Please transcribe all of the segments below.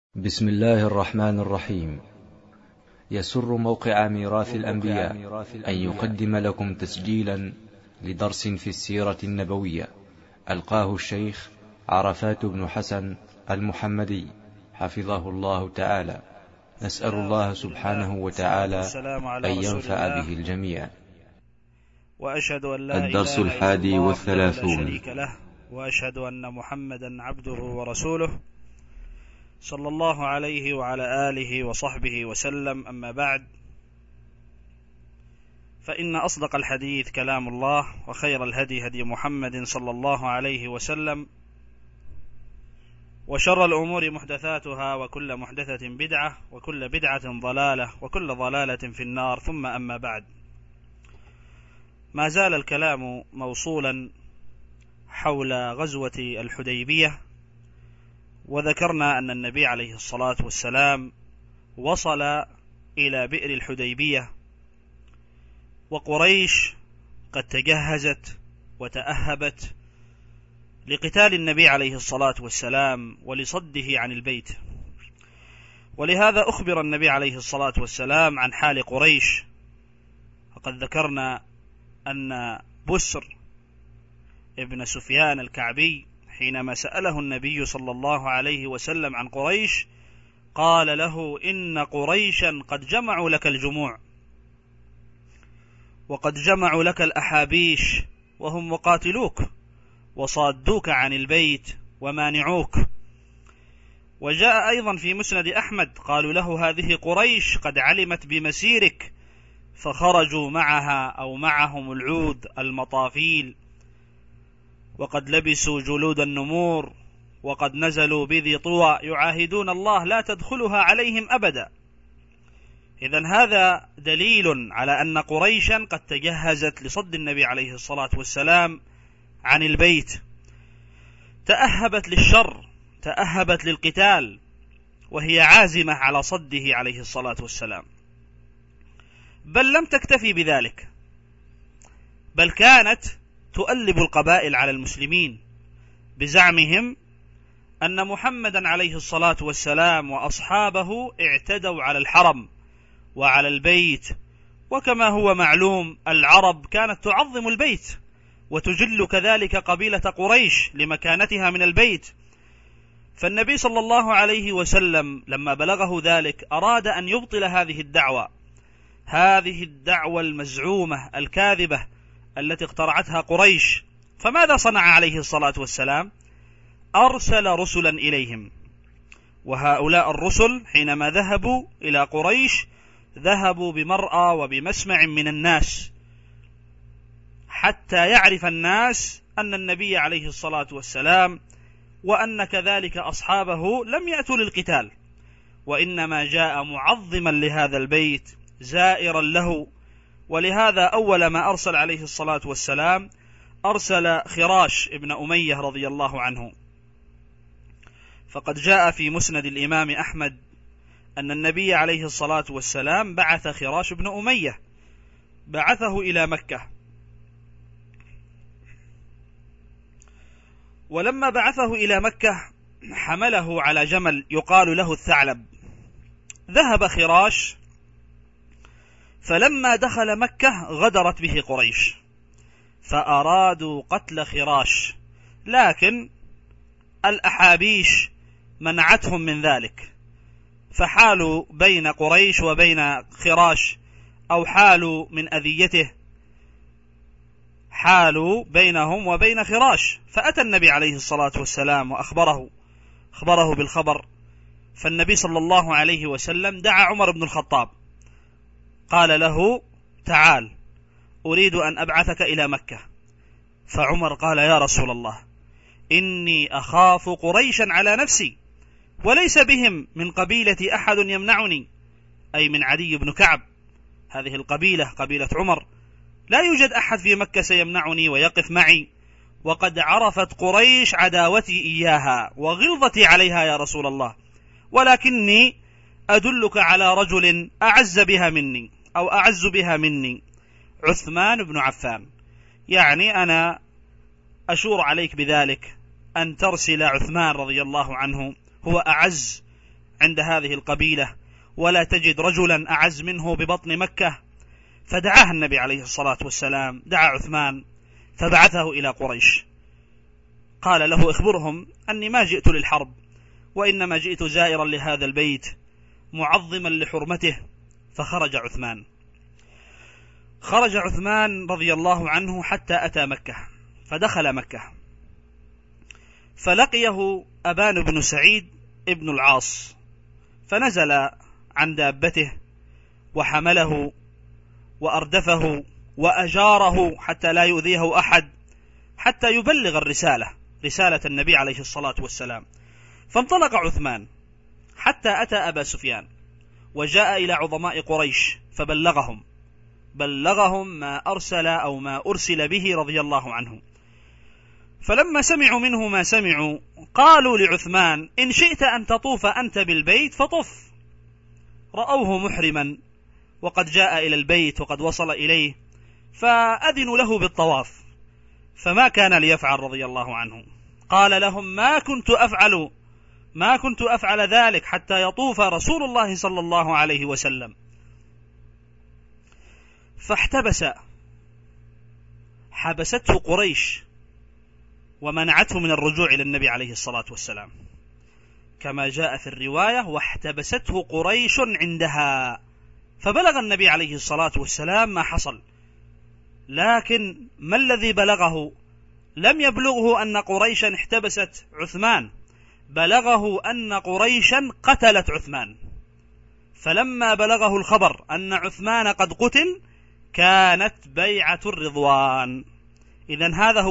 بسم الله الرحمن الرحيم. يسر موقع ميراث الأنبياء أن يقدم لكم تسجيلا لدرس في السيرة النبوية ألقاه الشيخ عرفات بن حسن المحمدي حفظه الله تعالى. نسأل الله سبحانه وتعالى أن ينفع به الجميع. وأشهد أن لا الدرس إله إلا الحادي الله والثلاثون. لا شريك له، وأشهد أن محمدا عبده ورسوله صلى الله عليه وعلى آله وصحبه وسلم. أما بعد، فإن أصدق الحديث كلام الله، وخير الهدي هدي محمد صلى الله عليه وسلم، وشر الأمور محدثاتها، وكل محدثة بدعة، وكل بدعة ضلالة، وكل ضلالة في النار. ثم أما بعد، ما زال الكلام موصولا حول غزوة الحديبية، وذكرنا أن النبي عليه الصلاة والسلام وصل إلى بئر الحديبية، وقريش قد تجهزت وتأهبت لقتال النبي عليه الصلاة والسلام ولصده عن البيت. ولهذا أخبر النبي عليه الصلاة والسلام عن حال قريش. وقد ذكرنا أن بسر ابن سفيان الكعبي حينما سأله النبي صلى الله عليه وسلم عن قريش قال له: إن قريشا قد جمعوا لك الجموع، وقد جمعوا لك الأحابيش، وهم مقاتلوك وصادوك عن البيت ومانعوك. وجاء أيضا في مسند أحمد قالوا له: هذه قريش قد علمت بمسيرك فخرجوا معها أو معهم العود المطافيل، وقد لبسوا جلود النمور، وقد نزلوا بذي طوى يعاهدون الله لا تدخلها عليهم أبدا. إذن هذا دليل على أن قريشا قد تجهزت لصد النبي عليه الصلاة والسلام عن البيت، تأهبت للشر، تأهبت للقتال، وهي عازمة على صده عليه الصلاة والسلام. بل لم تكتفي بذلك، بل كانت تؤلب القبائل على المسلمين بزعمهم أن محمدا عليه الصلاة والسلام وأصحابه اعتدوا على الحرم وعلى البيت. وكما هو معلوم العرب كانت تعظم البيت وتجل كذلك قبيلة قريش لمكانتها من البيت. فالنبي صلى الله عليه وسلم لما بلغه ذلك أراد أن يبطل هذه الدعوة المزعومة الكاذبة التي اخترعتها قريش. فماذا صنع عليه الصلاة والسلام؟ أرسل رسلا إليهم، وهؤلاء الرسل حينما ذهبوا إلى قريش ذهبوا بمرأى وبمسمع من الناس، حتى يعرف الناس أن النبي عليه الصلاة والسلام وأن كذلك أصحابه لم يأتوا للقتال، وإنما جاء معظما لهذا البيت زائرا له. ولهذا أول ما أرسل عليه الصلاة والسلام أرسل خراش ابن أمية رضي الله عنه. فقد جاء في مسند الإمام أحمد أن النبي عليه الصلاة والسلام بعث خراش ابن أمية، بعثه إلى مكة. ولما بعثه إلى مكة حمله على جمل يقال له الثعلب. ذهب خراش، فلما دخل مكة غدرت به قريش فأرادوا قتل خراش، لكن الأحابيش منعتهم من ذلك، فحالوا بين قريش وبين خراش، أو حالوا من أذيته، حالوا بينهم وبين خراش. فأتى النبي عليه الصلاة والسلام وأخبره بالخبر. فالنبي صلى الله عليه وسلم دعا عمر بن الخطاب، قال له: تعال أريد أن أبعثك إلى مكة. فعمر قال: يا رسول الله، إني أخاف قريشا على نفسي، وليس بهم من قبيلة أحد يمنعني، أي من عدي بن كعب. هذه القبيلة قبيلة عمر، لا يوجد أحد في مكة سيمنعني ويقف معي، وقد عرفت قريش عداوتي إياها وغلظتي عليها يا رسول الله، ولكني أدلك على رجل أعز بها مني عثمان بن عفان. يعني أنا أشور عليك بذلك أن ترسل عثمان رضي الله عنه، هو أعز عند هذه القبيلة، ولا تجد رجلا أعز منه ببطن مكة. فدعاه النبي عليه الصلاة والسلام، دعا عثمان فبعثه إلى قريش، قال له: اخبرهم أني ما جئت للحرب، وإنما جئت زائرا لهذا البيت معظما لحرمته. فخرج عثمان، خرج عثمان رضي الله عنه حتى أتى مكة، فدخل مكة، فلقيه أبان بن سعيد ابن العاص، فنزل عن دابته وحمله وأردفه وأجاره حتى لا يؤذيه أحد، حتى يبلغ رسالة النبي عليه الصلاة والسلام. فانطلق عثمان حتى أتى أبا سفيان، وجاء إلى عظماء قريش بلغهم ما أرسل أو ما أرسل به رضي الله عنه. فلما سمعوا منه ما سمعوا قالوا لعثمان: إن شئت أن تطوف أنت بالبيت فطف. رأوه محرما وقد جاء إلى البيت وقد وصل إليه، فأذنوا له بالطواف، فما كان ليفعل رضي الله عنه. قال لهم: ما كنت أفعل ذلك حتى يطوف رسول الله صلى الله عليه وسلم. حبسته قريش ومنعته من الرجوع إلى النبي عليه الصلاة والسلام، كما جاء في الرواية: واحتبسته قريش عندها. فبلغ النبي عليه الصلاة والسلام ما حصل، لكن ما الذي بلغه؟ لم يبلغه أن قريشا احتبست عثمان، بلغه أن قريشا قتلت عثمان. فلما بلغه الخبر أن عثمان قد قتل كانت بيعة الرضوان. إذن هذا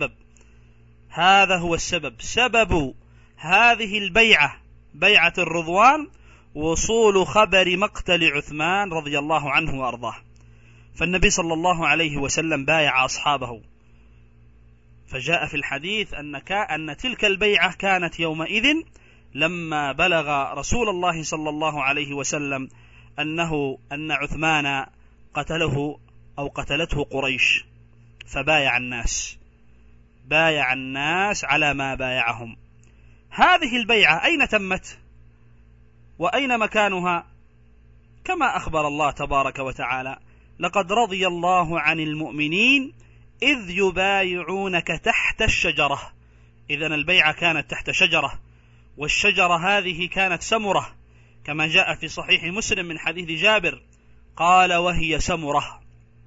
هو السبب، سبب هذه البيعة، بيعة الرضوان، وصول خبر مقتل عثمان رضي الله عنه وأرضاه. فالنبي صلى الله عليه وسلم بايع أصحابه، فجاء في الحديث أن تلك البيعة كانت يومئذ لما بلغ رسول الله صلى الله عليه وسلم أن عثمان قتله أو قتلته قريش، فبايع الناس على ما بايعهم. هذه البيعة أين تمت وأين مكانها؟ كما أخبر الله تبارك وتعالى: لقد رضي الله عن المؤمنين إذ يبايعونك تحت الشجرة. إذن البيعة كانت تحت شجرة، والشجرة هذه كانت سمرة، كما جاء في صحيح مسلم من حديث جابر قال: وهي سمرة.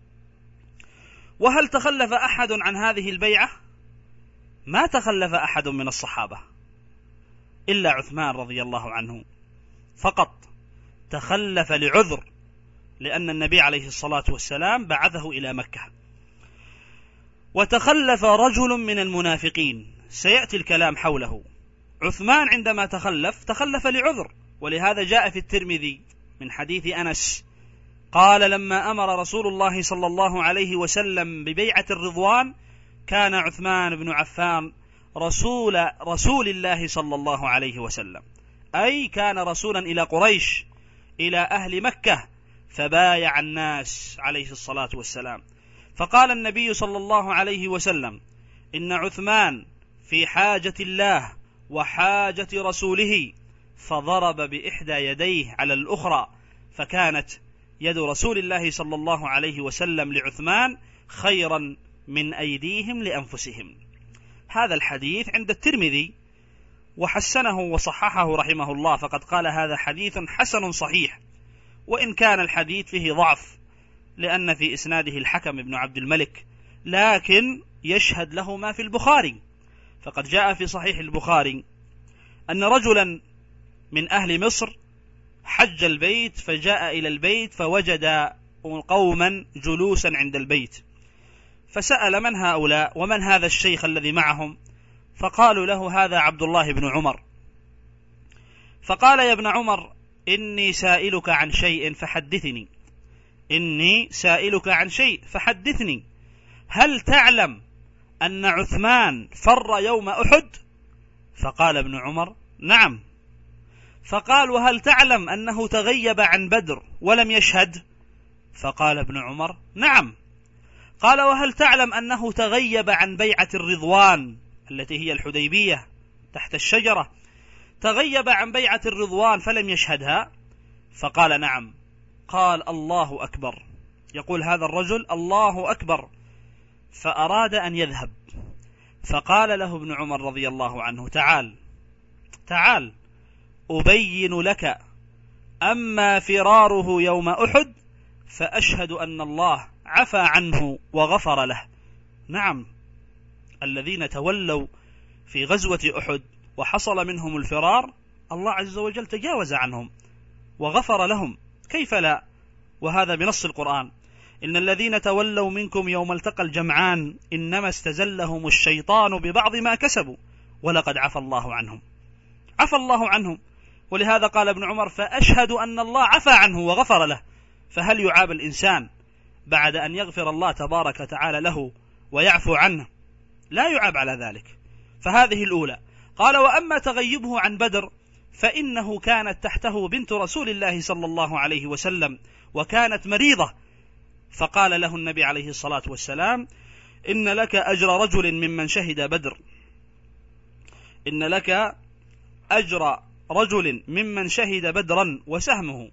وهل تخلف أحد عن هذه البيعة؟ ما تخلف أحد من الصحابة إلا عثمان رضي الله عنه فقط، تخلف لعذر، لأن النبي عليه الصلاة والسلام بعثه إلى مكة. وتخلف رجل من المنافقين، سيأتي الكلام حوله. عثمان عندما تخلف لعذر، ولهذا جاء في الترمذي من حديث أنس قال: لما أمر رسول الله صلى الله عليه وسلم ببيعة الرضوان كان عثمان بن عفان رسول الله صلى الله عليه وسلم، أي كان رسولا إلى قريش، إلى أهل مكة، فبايع الناس عليه الصلاة والسلام. فقال النبي صلى الله عليه وسلم: إن عثمان في حاجة الله وحاجة رسوله، فضرب بإحدى يديه على الأخرى، فكانت يد رسول الله صلى الله عليه وسلم لعثمان خيرا من أيديهم لأنفسهم. هذا الحديث عند الترمذي وحسنه وصححه رحمه الله، فقد قال: هذا حديث حسن صحيح، وإن كان الحديث فيه ضعف لأن في إسناده الحكم بن عبد الملك، لكن يشهد له ما في البخاري. فقد جاء في صحيح البخاري أن رجلا من أهل مصر حج البيت، فجاء إلى البيت فوجد قوما جلوسا عند البيت، فسأل: من هؤلاء ومن هذا الشيخ الذي معهم؟ فقالوا له: هذا عبد الله بن عمر. فقال: يا ابن عمر، إني سائلك عن شيء فحدثني، هل تعلم أن عثمان فر يوم أحد؟ فقال ابن عمر: نعم. فقال: وهل تعلم أنه تغيب عن بدر ولم يشهد؟ فقال ابن عمر: نعم. قال: وهل تعلم أنه تغيب عن بيعة الرضوان التي هي الحديبية تحت الشجرة؟ تغيب عن بيعة الرضوان فلم يشهدها؟ فقال نعم. قال الله أكبر. يقول هذا الرجل الله أكبر، فأراد أن يذهب، فقال له ابن عمر رضي الله عنه: تعال أبين لك، أما فراره يوم أحد فأشهد أن الله عفى عنه وغفر له. نعم، الذين تولوا في غزوة أحد وحصل منهم الفرار، الله عز وجل تجاوز عنهم وغفر لهم، كيف لا؟ وهذا بنص القرآن: إن الذين تولوا منكم يوم التقى الجمعان إنما استزلهم الشيطان ببعض ما كسبوا ولقد عفى الله عنهم. عفى الله عنهم، ولهذا قال ابن عمر: فأشهد أن الله عفى عنه وغفر له. فهل يعاب الإنسان بعد أن يغفر الله تبارك وتعالى له ويعفو عنه؟ لا يعاب على ذلك. فهذه الأولى. قال: وأما تغيبه عن بدر فإنه كانت تحته بنت رسول الله صلى الله عليه وسلم وكانت مريضة، فقال له النبي عليه الصلاة والسلام: إن لك أجر رجل ممن شهد بدر، إن لك أجر رجل ممن شهد بدرا وسهمه.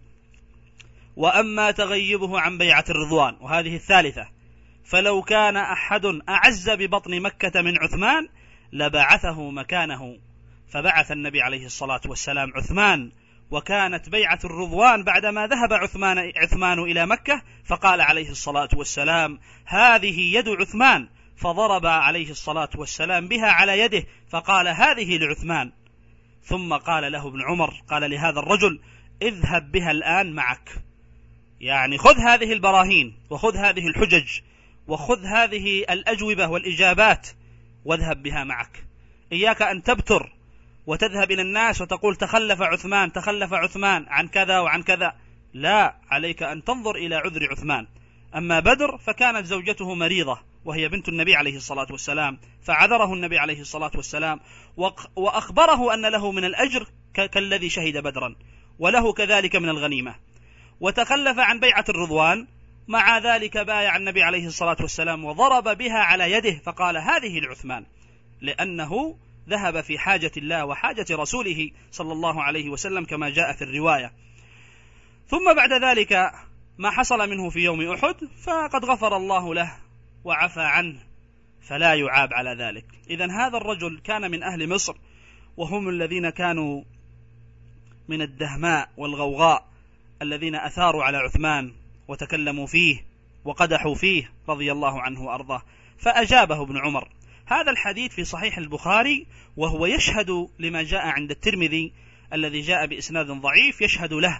وأما تغيبه عن بيعة الرضوان، وهذه الثالثة، فلو كان أحد أعز ببطن مكة من عثمان لبعثه مكانه، فبعث النبي عليه الصلاة والسلام عثمان، وكانت بيعة الرضوان بعدما ذهب عثمان إلى مكة، فقال عليه الصلاة والسلام: هذه يد عثمان، فضرب عليه الصلاة والسلام بها على يده، فقال: هذه لعثمان. ثم قال له ابن عمر، قال لهذا الرجل: اذهب بها الآن معك، يعني خذ هذه البراهين وخذ هذه الحجج وخذ هذه الأجوبة والإجابات واذهب بها معك. إياك أن تبتر وتذهب إلى الناس وتقول تخلف عثمان عن كذا وعن كذا. لا، عليك أن تنظر إلى عذر عثمان. أما بدر فكانت زوجته مريضة وهي بنت النبي عليه الصلاة والسلام، فعذره النبي عليه الصلاة والسلام وأخبره أن له من الأجر كالذي شهد بدرا، وله كذلك من الغنيمة. وتخلف عن بيعة الرضوان، مع ذلك بايع النبي عليه الصلاة والسلام وضرب بها على يده، فقال: هذه لعثمان، لأنه ذهب في حاجة الله وحاجة رسوله صلى الله عليه وسلم كما جاء في الرواية. ثم بعد ذلك ما حصل منه في يوم أحد فقد غفر الله له وعفى عنه، فلا يعاب على ذلك. إذن هذا الرجل كان من أهل مصر، وهم الذين كانوا من الدهماء والغوغاء الذين أثاروا على عثمان وتكلموا فيه وقدحوا فيه رضي الله عنه وأرضاه، فأجابه ابن عمر. هذا الحديث في صحيح البخاري، وهو يشهد لما جاء عند الترمذي الذي جاء بإسناد ضعيف، يشهد له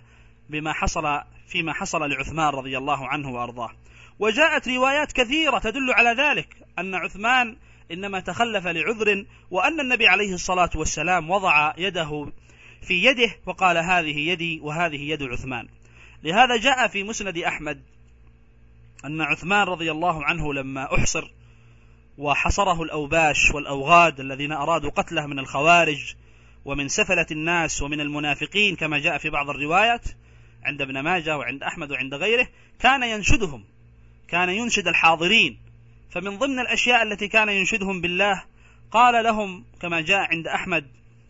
فيما حصل لعثمان رضي الله عنه وأرضاه. وجاءت روايات كثيرة تدل على ذلك، أن عثمان إنما تخلف لعذر، وأن النبي عليه الصلاة والسلام وضع يده في يده وقال: هذه يدي وهذه يد عثمان. لهذا جاء في مسند أحمد أن عثمان رضي الله عنه لما أحصر وحصره الأوباش والأوغاد الذين أرادوا قتله من الخوارج ومن سفلة الناس ومن المنافقين كما جاء في بعض الروايات عند ابن ماجه وعند أحمد وعند غيره، كان ينشدهم، كان ينشد الحاضرين. فمن ضمن الأشياء التي كان ينشدهم بالله قال لهم كما جاء عند أحمد: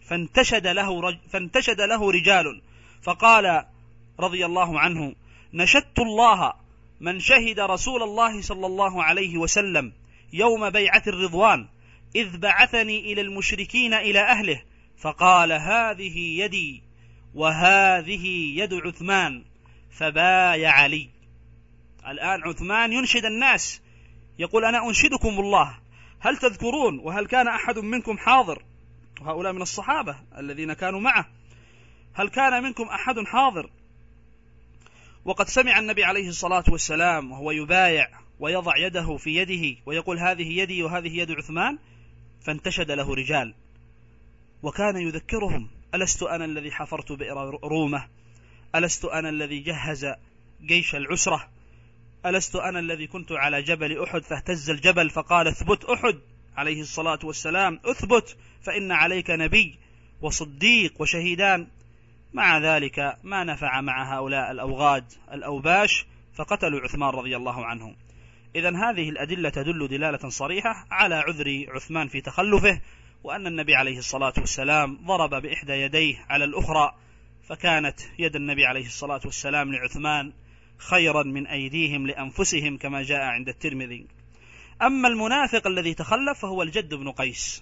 فانتشد له رجال فقال رضي الله عنه: نشدت الله من شهد رسول الله صلى الله عليه وسلم يوم بيعة الرضوان إذ بعثني إلى المشركين إلى أهله، فقال: هذه يدي وهذه يد عثمان، فبايع لي. الآن عثمان ينشد الناس، يقول: أنا أنشدكم الله، هل تذكرون وهل كان أحد منكم حاضر؟ وهؤلاء من الصحابة الذين كانوا معه، هل كان منكم أحد حاضر وقد سمع النبي عليه الصلاة والسلام وهو يبايع ويضع يده في يده ويقول: هذه يدي وهذه يد عثمان؟ فانتشد له رجال وكان يذكرهم: ألست أنا الذي حفرت بئر رومة؟ ألست أنا الذي جهز جيش العسرة؟ ألست أنا الذي كنت على جبل أحد فاهتز الجبل فقال: اثبت أحد عليه الصلاة والسلام، اثبت فإن عليك نبي وصديق وشهيدان. مع ذلك ما نفع مع هؤلاء الأوغاد الأوباش، فقتلوا عثمان رضي الله عنه. إذن هذه الأدلة تدل دلالة صريحة على عذر عثمان في تخلفه، وأن النبي عليه الصلاة والسلام ضرب بإحدى يديه على الأخرى، فكانت يد النبي عليه الصلاة والسلام لعثمان خيرا من أيديهم لأنفسهم كما جاء عند الترمذي. أما المنافق الذي تخلف فهو الجد بن قيس،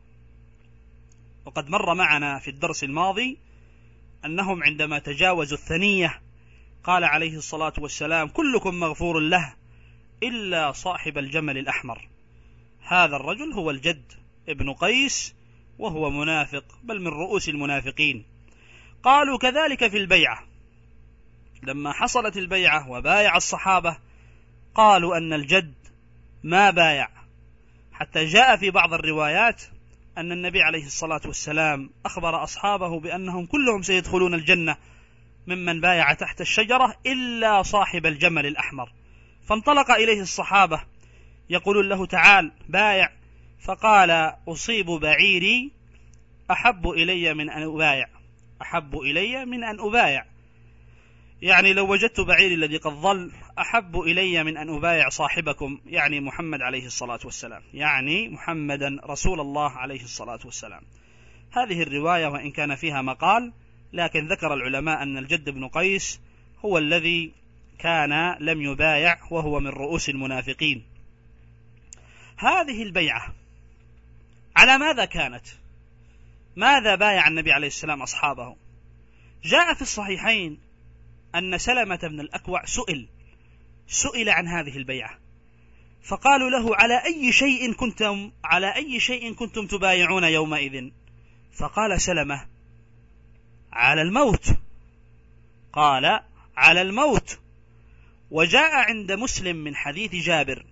وقد مر معنا في الدرس الماضي أنهم عندما تجاوزوا الثنية قال عليه الصلاة والسلام: كلكم مغفور له إلا صاحب الجمل الأحمر. هذا الرجل هو الجد ابن قيس، وهو منافق، بل من رؤوس المنافقين. قالوا كذلك في البيعة، لما حصلت البيعة وبايع الصحابة قالوا أن الجد ما بايع، حتى جاء في بعض الروايات أن النبي عليه الصلاة والسلام أخبر أصحابه بأنهم كلهم سيدخلون الجنة ممن بايع تحت الشجرة إلا صاحب الجمل الأحمر. فانطلق إليه الصحابة يقولون له: تعال بايع. فقال: أصيب بعيري أحب إلي من أن أبايع، أحب إلي من أن أبايع، يعني لو وجدت بعيري الذي قد ضل أحب إلي من أن أبايع صاحبكم، يعني محمد عليه الصلاة والسلام، يعني محمدا رسول الله عليه الصلاة والسلام. هذه الرواية وإن كان فيها مقال، لكن ذكر العلماء أن الجد بن قيس هو الذي كان لم يبايع، وهو من رؤوس المنافقين. هذه البيعة على ماذا كانت؟ ماذا بايع النبي عليه السلام أصحابه؟ جاء في الصحيحين أن سلمة بن الأكوع سئل عن هذه البيعة، فقالوا له: على أي شيء كنتم تبايعون يومئذ؟ فقال سلمة: على الموت. قال: على الموت. وجاء عند مسلم من حديث جابر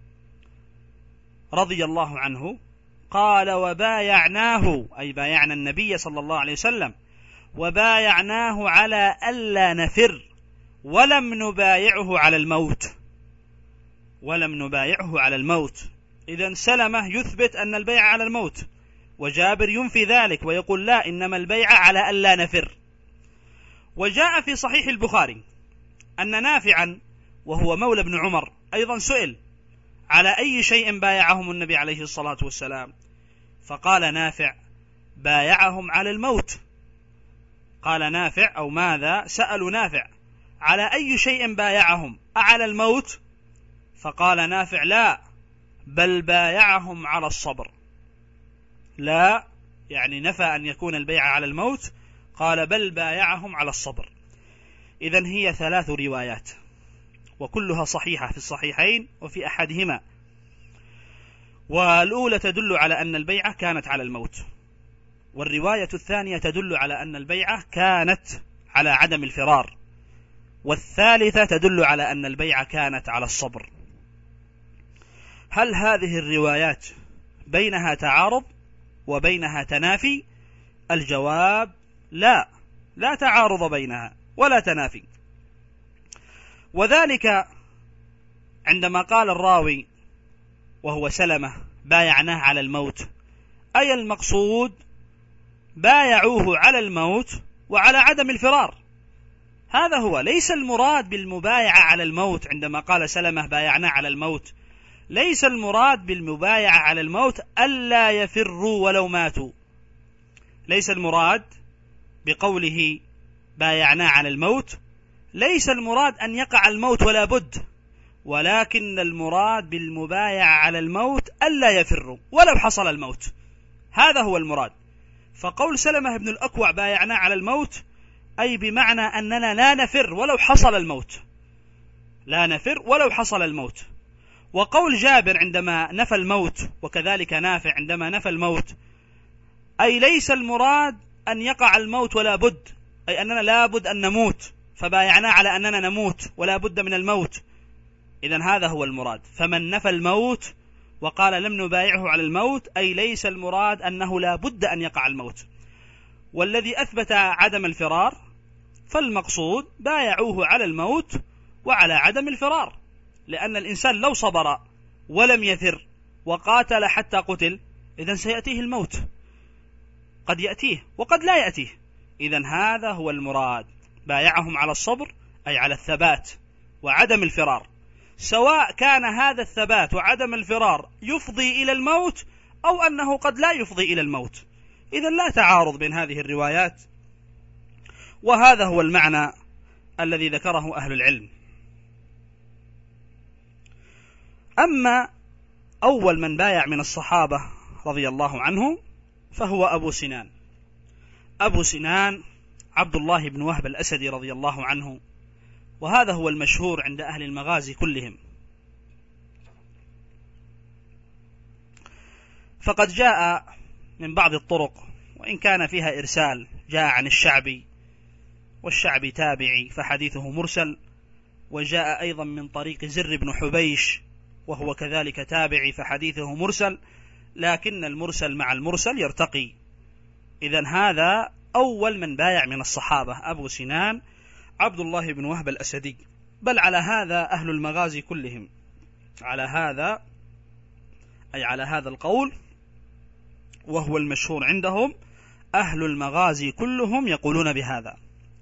رضي الله عنه قال: وبايعناه، أي بايعنا النبي صلى الله عليه وسلم، وبايعناه على ألا نفر ولم نبايعه على الموت. إذن سلمة يثبت أن البيع على الموت، وجابر ينفي ذلك ويقول: لا، إنما البيع على ألا نفر. وجاء في صحيح البخاري أن نافعا وهو مولى بن عمر أيضا سئل: على أي شيء بايعهم النبي عليه الصلاة والسلام؟ فقال نافع: بايعهم على الموت. قال نافع: أو ماذا سألوا نافع: على أي شيء بايعهم، أعلى الموت؟ فقال نافع: لا، بل بايعهم على الصبر. لا، يعني نفى أن يكون البيع على الموت، قال: بل بايعهم على الصبر. إذن هي 3 روايات، وكلها صحيحة في الصحيحين وفي أحدهما. والأولى تدل على أن البيعة كانت على الموت، والرواية الثانية تدل على أن البيعة كانت على عدم الفرار، والثالثة تدل على أن البيعة كانت على الصبر. هل هذه الروايات بينها تعارض وبينها تنافي؟ الجواب: لا تعارض بينها ولا تنافي. وذلك عندما قال الراوي وهو سلمة: بايعناه على الموت، أي المقصود بايعوه على الموت وعلى عدم الفرار. هذا هو، ليس المراد بالمبايعة على الموت. عندما قال سلمة: بايعناه على الموت، ليس المراد بالمبايعة على الموت ألا يفروا ولو ماتوا. ليس المراد بقوله بايعناه على الموت، ليس المراد أن يقع الموت ولا بد، ولكن المراد بالمبايعة على الموت ألا يفروا ولو حصل الموت. هذا هو المراد. فقول سلمة بن الأكوع بايعناه على الموت أي بمعنى أننا لا نفر ولو حصل الموت، لا نفر ولو حصل الموت. وقول جابر عندما نفى الموت، وكذلك نافع عندما نفى الموت، أي ليس المراد أن يقع الموت ولا بد، أي أننا لا بد أن نموت، فبايعنا على أننا نموت ولا بد من الموت. إذن هذا هو المراد. فمن نفى الموت وقال لم نبايعه على الموت، أي ليس المراد أنه لا بد أن يقع الموت. والذي أثبت عدم الفرار فالمقصود بايعوه على الموت وعلى عدم الفرار، لأن الإنسان لو صبر ولم يفر وقاتل حتى قتل إذن سيأتيه الموت، قد يأتيه وقد لا يأتيه. إذن هذا هو المراد، بايعهم على الصبر أي على الثبات وعدم الفرار، سواء كان هذا الثبات وعدم الفرار يفضي إلى الموت أو أنه قد لا يفضي إلى الموت. إذن لا تعارض بين هذه الروايات، وهذا هو المعنى الذي ذكره أهل العلم. أما أول من بايع من الصحابة رضي الله عنه فهو أبو سنان. أبو سنان عبد الله بن وهب الأسدي رضي الله عنه، وهذا هو المشهور عند أهل المغازي كلهم. فقد جاء من بعض الطرق، وإن كان فيها إرسال، جاء عن الشعبي، والشعبي تابعي فحديثه مرسل، وجاء أيضا من طريق زر بن حبيش وهو كذلك تابعي فحديثه مرسل، لكن المرسل مع المرسل يرتقي. إذن هذا أول من بايع من الصحابة أبو سنان عبد الله بن وهب الأسدي، بل على هذا أهل المغازي كلهم، على هذا أي على هذا القول، وهو المشهور عندهم، أهل المغازي كلهم يقولون بهذا.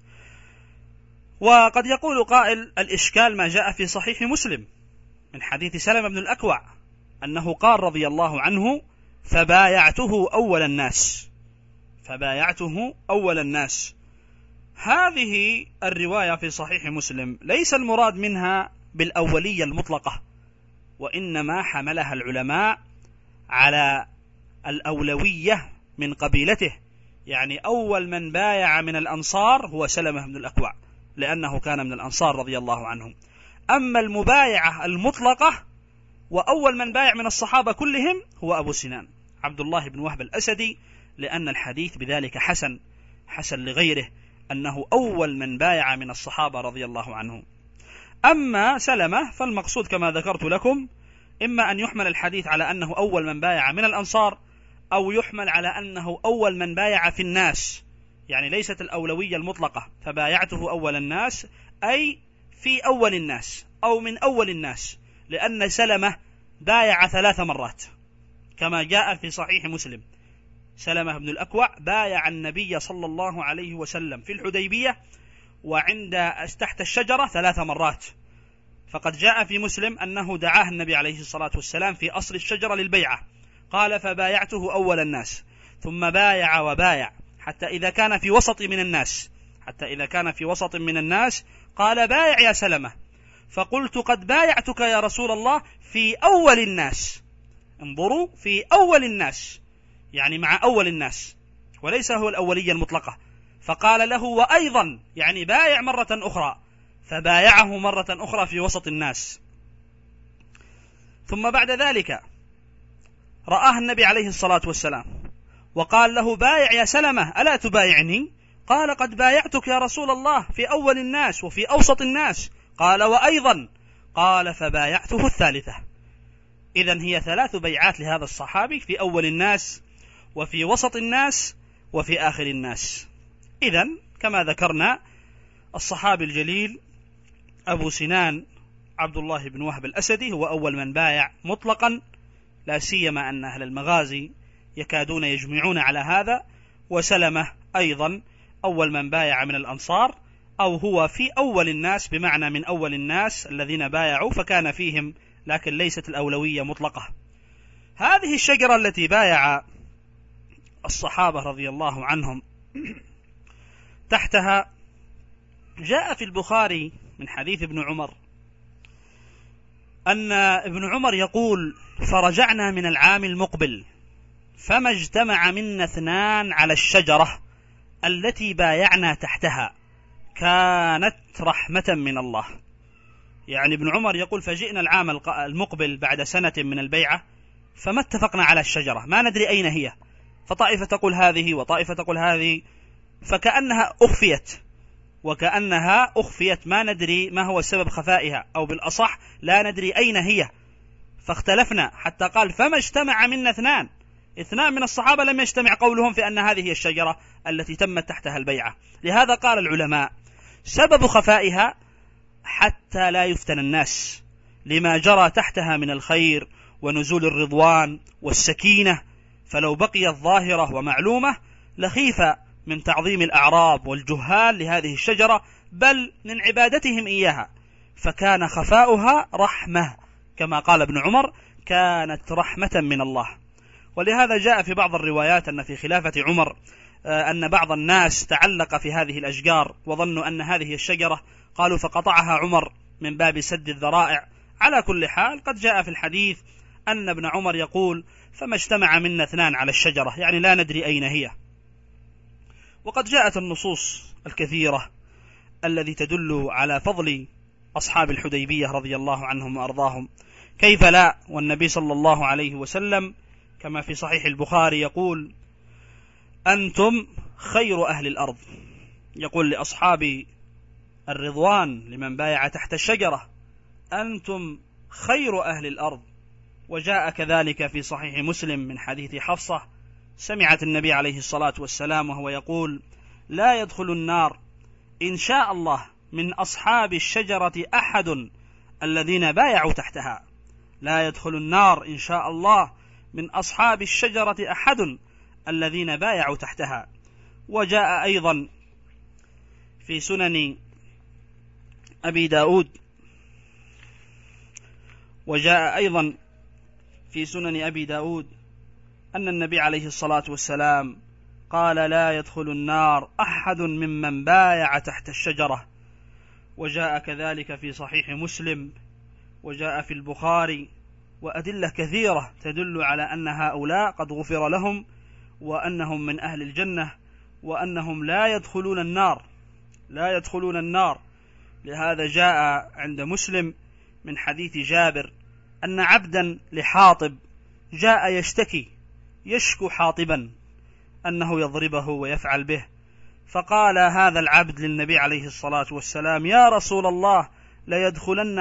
وقد يقول قائل: الإشكال ما جاء في صحيح مسلم من حديث سلمة بن الأكوع أنه قال رضي الله عنه: فبايعته أول الناس، فبايعته أول الناس. هذه الرواية في صحيح مسلم ليس المراد منها بالأولية المطلقة، وإنما حملها العلماء على الأولوية من قبيلته، يعني أول من بايع من الأنصار هو سلمة بن الأكوع لأنه كان من الأنصار رضي الله عنهم. أما المبايعة المطلقة وأول من بايع من الصحابة كلهم هو أبو سنان عبد الله بن وهب الأسدي، لأن الحديث بذلك حسن لغيره، أنه أول من بايع من الصحابة رضي الله عنهم. أما سلمة فالمقصود كما ذكرت لكم، إما أن يحمل الحديث على أنه أول من بايع من الأنصار، أو يحمل على أنه أول من بايع في الناس، يعني ليست الأولوية المطلقة، فبايعته أول الناس أي في أول الناس أو من أول الناس، لأن سلمة بايع 3 مرات كما جاء في صحيح مسلم. سلمة بن الأكوع بايع النبي صلى الله عليه وسلم في الحديبية وعند تحت الشجرة 3 مرات، فقد جاء في مسلم أنه دعاه النبي عليه الصلاة والسلام في أصل الشجرة للبيعة، قال: فبايعته أول الناس، ثم بايع وبايع حتى إذا كان في وسط من الناس قال: بايع يا سلمة، فقلت: قد بايعتك يا رسول الله في أول الناس. انظروا، في أول الناس، يعني مع أول الناس، وليس هو الأولية المطلقة. فقال له: وأيضا، يعني بايع مرة أخرى، فبايعه مرة أخرى في وسط الناس. ثم بعد ذلك رآه النبي عليه الصلاة والسلام وقال له: بايع يا سلمة، ألا تبايعني؟ قال: قد بايعتك يا رسول الله في أول الناس وفي أوسط الناس. قال: وأيضا. قال: فبايعته الثالثة. إذن هي 3 بيعات لهذا الصحابي، في أول الناس وفي وسط الناس وفي آخر الناس. إذن كما ذكرنا، الصحابي الجليل أبو سنان عبد الله بن وهب الأسدي هو أول من بايع مطلقا، لا سيما أن أهل المغازي يكادون يجمعون على هذا. وسلمة أيضا أول من بايع من الأنصار، أو هو في أول الناس، بمعنى من أول الناس الذين بايعوا فكان فيهم، لكن ليست الأولوية مطلقة. هذه الشجرة التي بايع الصحابة رضي الله عنهم تحتها، جاء في البخاري من حديث ابن عمر أن ابن عمر يقول: فرجعنا من العام المقبل فما اجتمع منا 2 على الشجرة التي بايعنا تحتها، كانت رحمة من الله. يعني ابن عمر يقول: فجئنا العام المقبل بعد سنة من البيعة فما اتفقنا على الشجرة، ما ندري أين هي، فطائفة تقول هذه وطائفة تقول هذه، فكأنها أخفيت، ما ندري ما هو سبب خفائها، أو بالأصح لا ندري أين هي، فاختلفنا حتى قال: فما اجتمع منا 2 من الصحابة لم يجتمع قولهم في أن هذه هي الشجرة التي تمت تحتها البيعة. لهذا قال العلماء: سبب خفائها حتى لا يفتن الناس، لما جرى تحتها من الخير ونزول الرضوان والسكينة، فلو بقيت ظاهرة ومعلومة لخيف من تعظيم الأعراب والجهال لهذه الشجرة، بل من عبادتهم إياها، فكان خفاؤها رحمة، كما قال ابن عمر: كانت رحمة من الله. ولهذا جاء في بعض الروايات أن في خلافة عمر أن بعض الناس تعلق في هذه الأشجار وظنوا أن هذه الشجرة، قالوا فقطعها عمر من باب سد الذرائع. على كل حال قد جاء في الحديث أن ابن عمر يقول فما اجتمع منا اثنان على الشجرة، يعني لا ندري أين هي. وقد جاءت النصوص الكثيرة التي تدل على فضل أصحاب الحديبية رضي الله عنهم وأرضاهم، كيف لا، والنبي صلى الله عليه وسلم كما في صحيح البخاري يقول أنتم خير أهل الأرض، يقول لأصحاب الرضوان لمن بايع تحت الشجرة أنتم خير أهل الأرض. وجاء كذلك في صحيح مسلم من حديث حفصة سمعت النبي عليه الصلاة والسلام وهو يقول لا يدخل النار إن شاء الله من أصحاب الشجرة أحد الذين بايعوا تحتها، لا يدخل النار إن شاء الله من أصحاب الشجرة أحد الذين بايعوا تحتها. وجاء أيضا في سنن أبي داود أن النبي عليه الصلاة والسلام قال لا يدخل النار أحد ممن بايع تحت الشجرة. وجاء كذلك في صحيح مسلم وجاء في البخاري وأدلة كثيرة تدل على أن هؤلاء قد غفر لهم وأنهم من أهل الجنة وأنهم لا يدخلون النار. لهذا جاء عند مسلم من حديث جابر أن عبدا لحاطب جاء يشكو حاطبا أنه يضربه ويفعل به، فقال هذا العبد للنبي عليه الصلاة والسلام يا رسول الله لا يدخلن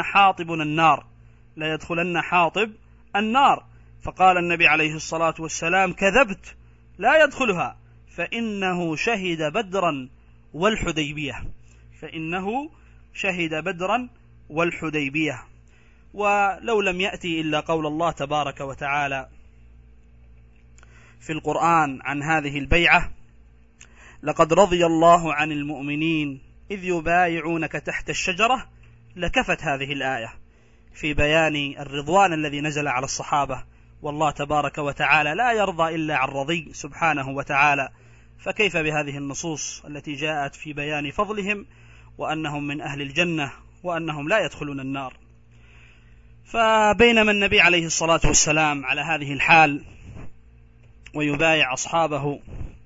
حاطب النار. فقال النبي عليه الصلاة والسلام كذبت، لا يدخلها فإنه شهد بدرا والحديبية. ولو لم يأتي إلا قول الله تبارك وتعالى في القرآن عن هذه البيعة لقد رضي الله عن المؤمنين إذ يبايعونك تحت الشجرة، لكفت هذه الآية في بيان الرضوان الذي نزل على الصحابة. والله تبارك وتعالى لا يرضى إلا عن رضي سبحانه وتعالى، فكيف بهذه النصوص التي جاءت في بيان فضلهم وأنهم من أهل الجنة وأنهم لا يدخلون النار. فبينما النبي عليه الصلاة والسلام على هذه الحال ويبايع أصحابه،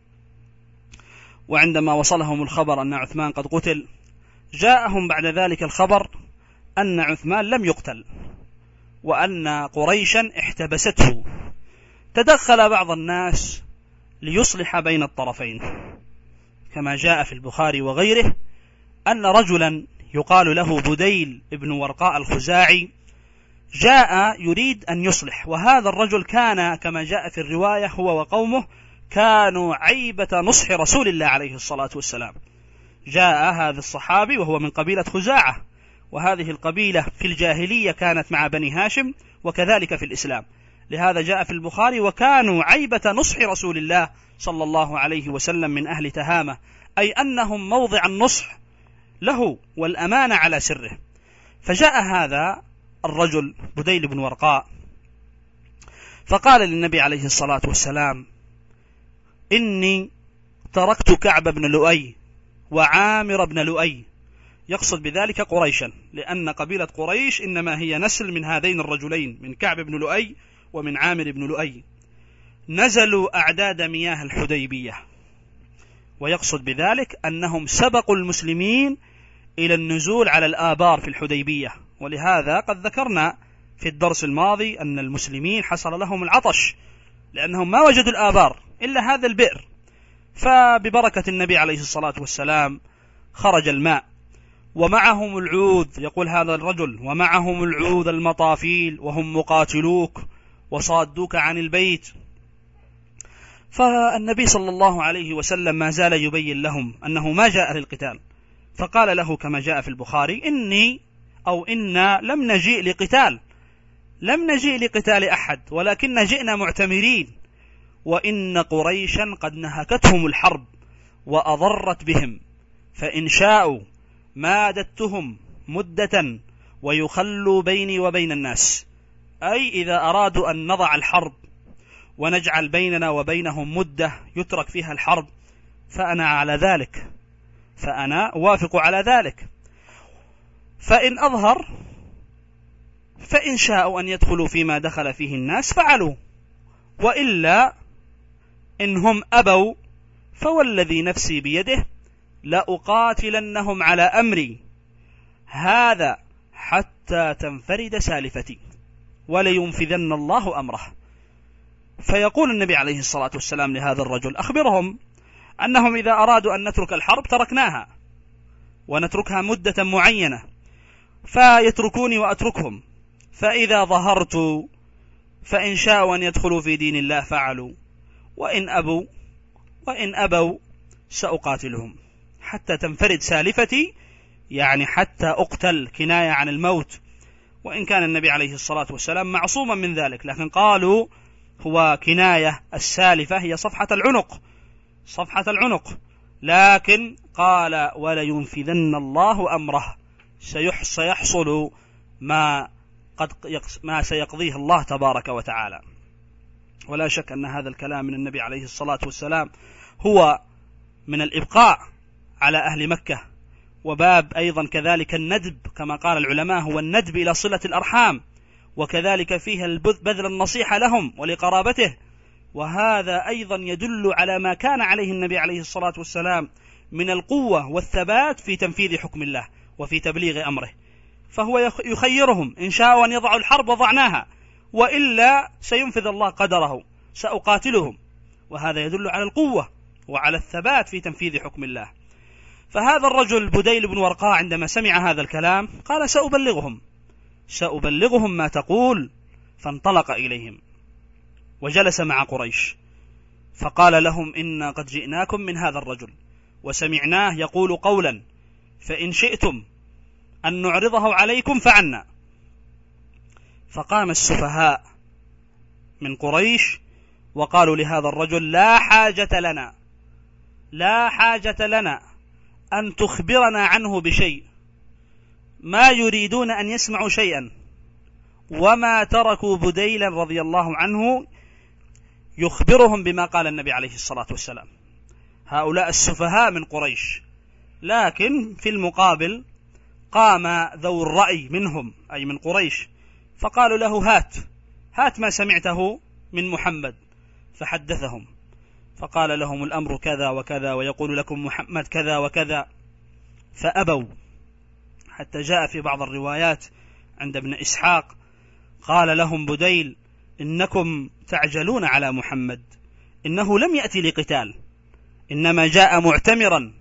وعندما وصلهم الخبر أن عثمان قد قتل جاءهم بعد ذلك الخبر أن عثمان لم يقتل وأن قريشا احتبسته. تدخل بعض الناس ليصلح بين الطرفين، كما جاء في البخاري وغيره أن رجلا يقال له بديل ابن ورقاء الخزاعي جاء يريد أن يصلح، وهذا الرجل كان كما جاء في الرواية هو وقومه كانوا عيبة نصح رسول الله عليه الصلاة والسلام. جاء هذا الصحابي وهو من قبيلة خزاعة، وهذه القبيلة في الجاهلية كانت مع بني هاشم وكذلك في الإسلام. لهذا جاء في البخاري وكانوا عيبة نصح رسول الله صلى الله عليه وسلم من أهل تهامة، أي أنهم موضع النصح له والأمانة على سره. فجاء هذا الرجل بديل بن ورقاء فقال للنبي عليه الصلاة والسلام إني تركت كعب بن لؤي وعامر بن لؤي، يقصد بذلك قريشا، لأن قبيلة قريش إنما هي نسل من هذين الرجلين، من كعب بن لؤي ومن عامر بن لؤي، نزلوا أعداد مياه الحديبية، ويقصد بذلك أنهم سبقوا المسلمين إلى النزول على الآبار في الحديبية. ولهذا قد ذكرنا في الدرس الماضي أن المسلمين حصل لهم العطش لأنهم ما وجدوا الآبار إلا هذا البئر، فببركة النبي عليه الصلاة والسلام خرج الماء ومعهم العود، يقول هذا الرجل ومعهم العود المطافيل وهم مقاتلوك وصادوك عن البيت. فالنبي صلى الله عليه وسلم ما زال يبين لهم أنه ما جاء للقتال، فقال له كما جاء في البخاري إنا لم نجيء لقتال أحد ولكن جئنا معتمرين، وإن قريشا قد نهكتهم الحرب وأضرت بهم، فإن شاءوا مادتهم مدة ويخلوا بيني وبين الناس، أي إذا أرادوا أن نضع الحرب ونجعل بيننا وبينهم مدة يترك فيها الحرب، فأنا على ذلك، فأنا أوافق على ذلك. فإن أظهر فإن شاءوا أن يدخلوا فيما دخل فيه الناس فعلوا، وإلا إن هم أبوا فوالذي نفسي بيده لأقاتلنهم على أمري هذا حتى تنفرد سالفتي ولينفذن الله أمره. فيقول النبي عليه الصلاة والسلام لهذا الرجل: أخبرهم أنهم إذا أرادوا أن نترك الحرب تركناها ونتركها مدة معينة، فيتركوني وأتركهم، فإذا ظهرت فإن شاءوا أن يدخلوا في دين الله فعلوا، وإن أبوا سأقاتلهم حتى تنفرد سالفتي، يعني حتى أقتل، كناية عن الموت. وإن كان النبي عليه الصلاة والسلام معصوما من ذلك، لكن قالوا هو كناية، السالفة هي صفحة العنق، لكن قال ولينفذن الله أمره، سيحصل ما سيقضيه الله تبارك وتعالى. ولا شك أن هذا الكلام من النبي عليه الصلاة والسلام هو من الإبقاء على أهل مكة، وباب أيضا كذلك الندب، كما قال العلماء هو الندب إلى صلة الأرحام، وكذلك فيها بذل النصيحة لهم ولقرابته. وهذا أيضا يدل على ما كان عليه النبي عليه الصلاة والسلام من القوة والثبات في تنفيذ حكم الله وفي تبليغ أمره، فهو يخيرهم إن شاءوا أن يضعوا الحرب وضعناها، وإلا سينفذ الله قدره، سأقاتلهم. وهذا يدل على القوة وعلى الثبات في تنفيذ حكم الله. فهذا الرجل بديل بن ورقاء عندما سمع هذا الكلام قال: سأبلغهم ما تقول. فانطلق إليهم وجلس مع قريش، فقال لهم: إنا قد جئناكم من هذا الرجل وسمعناه يقول قولا، فإن شئتم أن نعرضه عليكم فعنا. فقام السفهاء من قريش وقالوا لهذا الرجل: لا حاجة لنا أن تخبرنا عنه بشيء، ما يريدون أن يسمعوا شيئا، وما تركوا بديلا رضي الله عنه يخبرهم بما قال النبي عليه الصلاة والسلام. هؤلاء السفهاء من قريش، لكن في المقابل قام ذو الرأي منهم أي من قريش، فقالوا له: هات ما سمعته من محمد. فحدثهم فقال لهم: الأمر كذا وكذا، ويقول لكم محمد كذا وكذا. فأبوا، حتى جاء في بعض الروايات عند ابن إسحاق قال لهم بديل: إنكم تعجلون على محمد، إنه لم يأتي لقتال، إنما جاء معتمرا.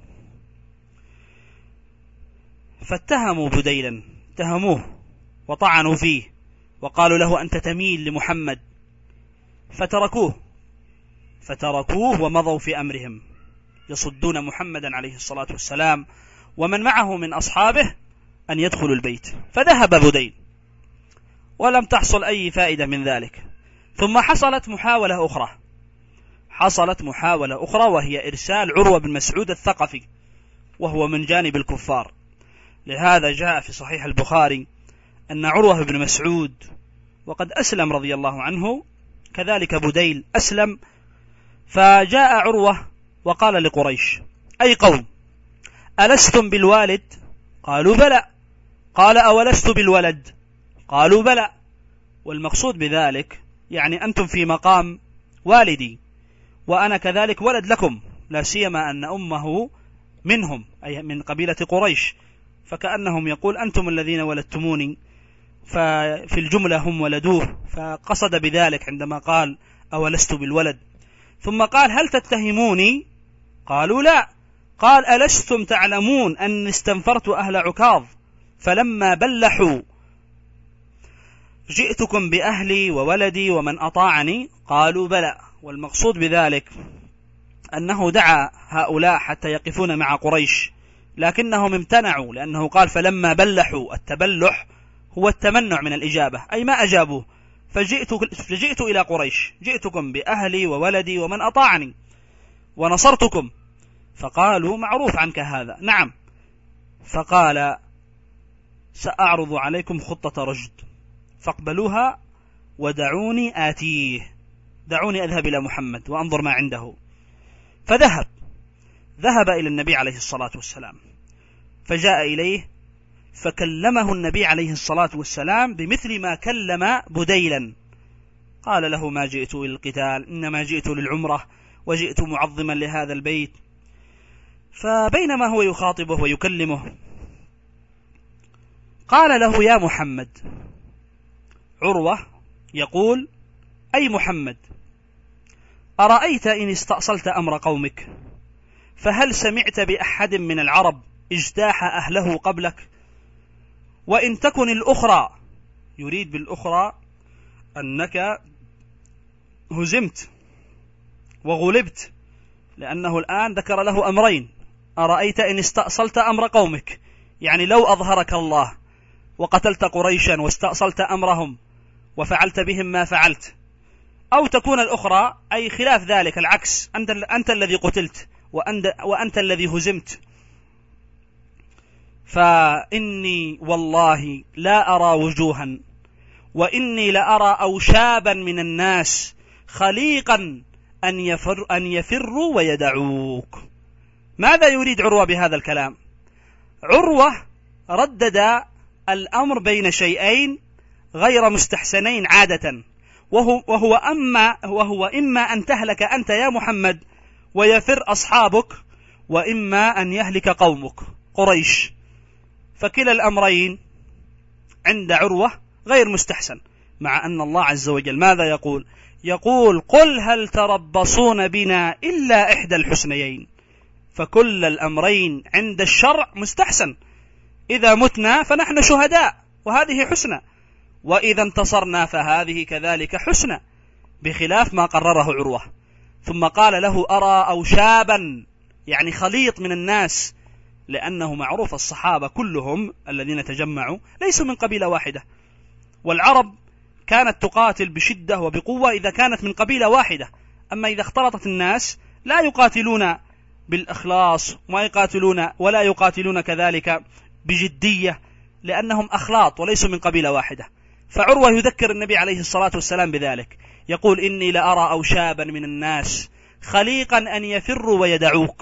فاتهموا بديلا، اتهموه وطعنوا فيه وقالوا له: أنت تميل لمحمد. فتركوه ومضوا في أمرهم يصدون محمدا عليه الصلاة والسلام ومن معه من أصحابه أن يدخلوا البيت. فذهب بديل ولم تحصل أي فائدة من ذلك. ثم حصلت محاولة أخرى وهي إرسال عروة بن مسعود الثقفي، وهو من جانب الكفار. لهذا جاء في صحيح البخاري أن عروة بن مسعود وقد أسلم رضي الله عنه، كذلك بديل أسلم. فجاء عروة وقال لقريش: أي قوم، ألستم بالوالد؟ قالوا بلى. قال: أولست بالولد؟ قالوا بلى. والمقصود بذلك يعني أنتم في مقام والدي، وأنا كذلك ولد لكم، لا سيما أن أمه منهم أي من قبيلة قريش، فكأنهم يقول: أنتم الذين ولدتموني، ففي الجملة هم ولدوه، فقصد بذلك عندما قال: أولست بالولد. ثم قال: هل تتهموني؟ قالوا: لا. قال: ألستم تعلمون أن استنفرت أهل عكاظ فلما بلحوا جئتكم بأهلي وولدي ومن أطاعني؟ قالوا: بلى. والمقصود بذلك أنه دعا هؤلاء حتى يقفون مع قريش، لكنهم امتنعوا، لأنه قال: فلما بلحوا، التبلح هو التمنع من الإجابة، أي ما أجابوه. فجئت إلى قريش، جئتكم بأهلي وولدي ومن أطاعني ونصرتكم. فقالوا: معروف عنك هذا. نعم. فقال: سأعرض عليكم خطة رشد فاقبلوها ودعوني آتيه. دعوني أذهب إلى محمد وأنظر ما عنده. فذهب إلى النبي عليه الصلاة والسلام، فجاء إليه فكلمه النبي عليه الصلاة والسلام بمثل ما كلم بديلا. قال له: ما جئت إلى القتال، إنما جئت للعمرة وجئت معظما لهذا البيت. فبينما هو يخاطبه ويكلمه قال له: يا محمد. عروة يقول: أي محمد، أرأيت إن استأصلت أمر قومك، فهل سمعت بأحد من العرب اجتاح أهله قبلك؟ وإن تكن الأخرى، يريد بالأخرى أنك هزمت وغلبت، لأنه الآن ذكر له أمرين: أرأيت إن استأصلت أمر قومك، يعني لو أظهرك الله وقتلت قريشا واستأصلت أمرهم وفعلت بهم ما فعلت، أو تكون الأخرى أي خلاف ذلك، العكس، أنت الذي قتلت وأنت الذي هزمت. فإني والله لا أرى وجوها، وإني لأرى أوشابا من الناس خليقا أن يفروا ويدعوك. ماذا يريد عروة بهذا الكلام؟ عروة ردد الأمر بين شيئين غير مستحسنين عادة، وهو إما أن تهلك أنت يا محمد ويفر أصحابك، وإما أن يهلك قومك قريش. فكلا الأمرين عند عروة غير مستحسن، مع أن الله عز وجل ماذا يقول؟ يقول: قل هل تربصون بنا إلا إحدى الحسنيين. فكل الأمرين عند الشرع مستحسن، إذا متنا فنحن شهداء وهذه حسنى، وإذا انتصرنا فهذه كذلك حسنى، بخلاف ما قرره عروة. ثم قال له: أرى أوشابا، يعني خليط من الناس، لأنه معروف الصحابة كلهم الذين تجمعوا ليسوا من قبيلة واحدة، والعرب كانت تقاتل بشدة وبقوة إذا كانت من قبيلة واحدة، أما إذا اختلطت الناس لا يقاتلون بالإخلاص ولا يقاتلون كذلك بجدية، لأنهم أخلاط وليسوا من قبيلة واحدة. فعروة يذكر النبي عليه الصلاة والسلام بذلك، يقول: إني لأرى أوشابا من الناس خليقا أن يفروا ويدعوك.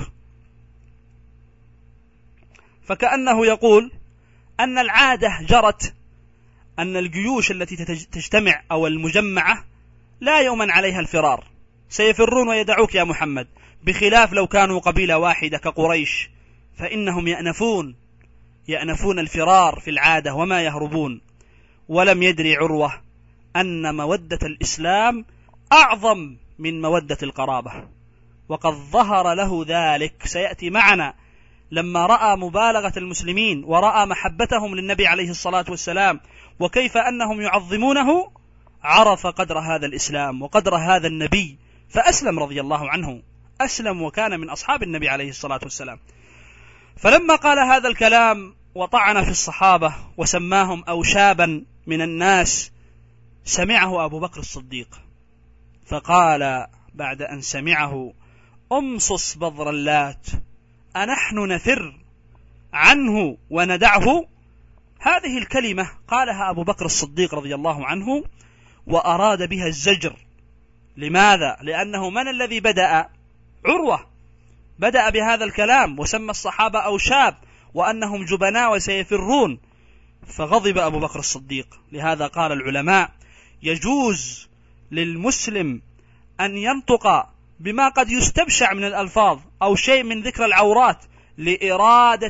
فكأنه يقول أن العادة جرت أن الجيوش التي تجتمع أو المجمعة لا يؤمن عليها الفرار، سيفرون ويدعوك يا محمد، بخلاف لو كانوا قبيلة واحدة كقريش فإنهم يأنفون الفرار في العادة وما يهربون. ولم يدري عروة أن مودة الإسلام أعظم من مودة القرابة، وقد ظهر له ذلك، سيأتي معنا لما رأى مبالغة المسلمين ورأى محبتهم للنبي عليه الصلاة والسلام وكيف أنهم يعظمونه، عرف قدر هذا الإسلام وقدر هذا النبي، فأسلم رضي الله عنه، أسلم وكان من أصحاب النبي عليه الصلاة والسلام. فلما قال هذا الكلام وطعن في الصحابة وسماهم أوشابا من الناس، سمعه أبو بكر الصديق، فقال بعد أن سمعه: أمصص بذر اللات، أنحن نفر عنه وندعه؟ هذه الكلمة قالها أبو بكر الصديق رضي الله عنه وأراد بها الزجر. لماذا؟ لأنه من الذي بدأ؟ عروة بدأ بهذا الكلام وسمى الصحابة أوشاب وأنهم جبناء وسيفرون، فغضب أبو بكر الصديق. لهذا قال العلماء: يجوز للمسلم أن ينطق بما قد يستبشع من الألفاظ أو شيء من ذكر العورات لإرادة